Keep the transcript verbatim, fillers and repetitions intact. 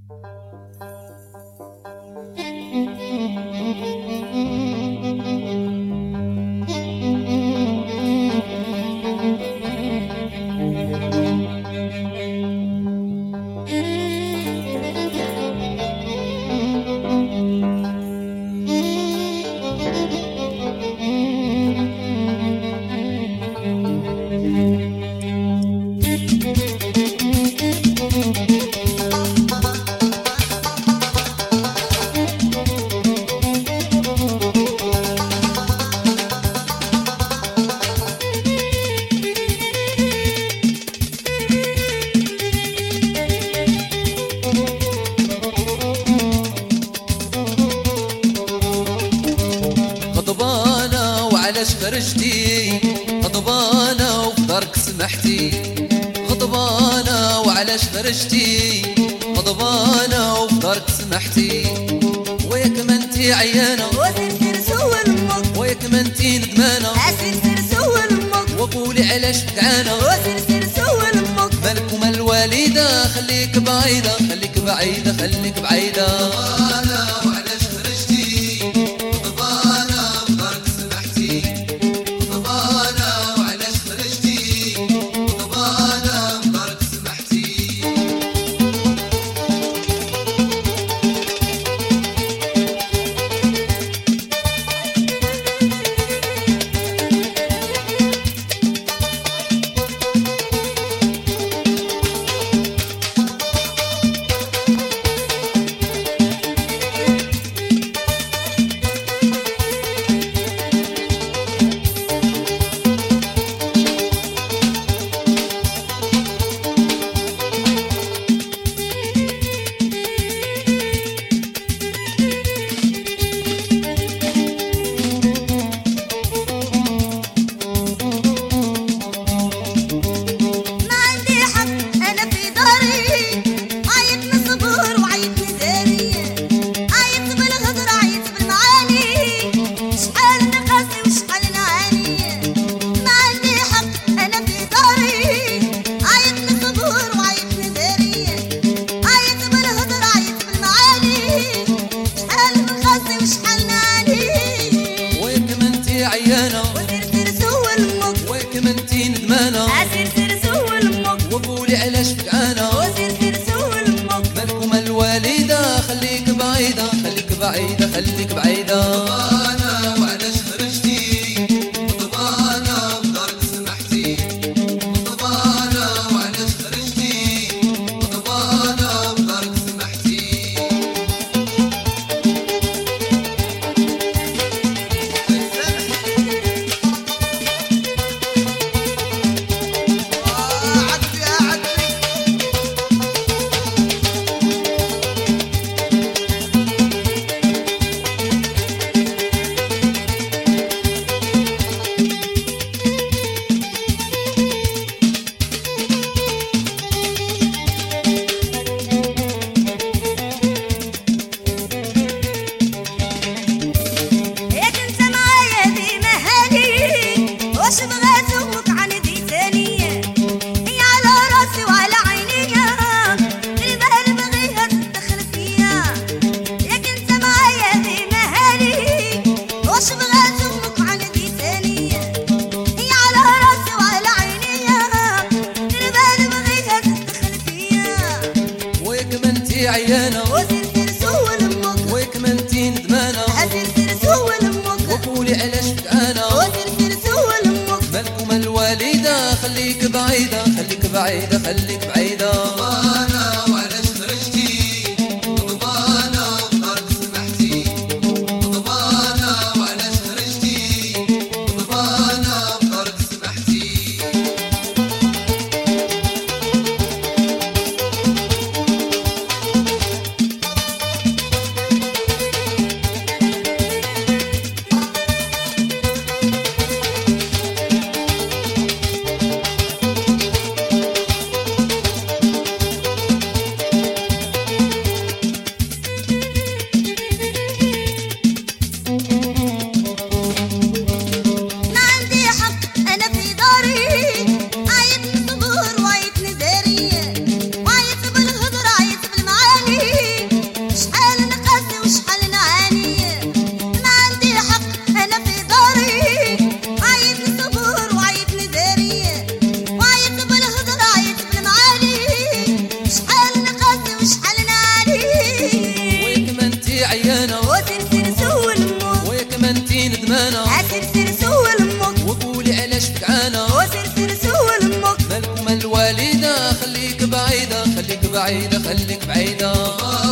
غضبانة وعلاش خرجتي، غضبانة وفي دارك سمحتي، غضبانة وعلاش خرجتي، غضبانة وفي دارك سمحتي، وياك ما انتي عيانة وسير سول امك، وياك ما انتي ندمانة سير سول امك، وقولي علاش فقعانة وسير سول امك، مالك ومال الوالدة خليك بعيدة خليك بعيدة خليك بعيدة. عيانة وسير سول امك، وياك ما انتي ندمانة سير سول امك، وقولي علاش فقعانة وسير سول امك، مالك ومال الوالدة خليك بعيدة خليك بعيدة خليك بعيدة. غضبانة وعلاش خرجتي، غضبانة بدارك سمحتي، غضبانة وعلاش خرجتي، غضبانة بدارك سمحتي. عيانة وسير سول امك، وياك ما انتي ندمانة سير سول امك، وقولي علاش فقعانة وسير سول امك، مالك ومال الوالدة خليك بعيدة خليك بعيدة خليك بعيدة. غضبانة وعلاش خرجتي، غضبانة بدارك سمحتي، غضبانة وعلاش خرجتي، غضبانة بدارك سمحتي. خليك بعيدة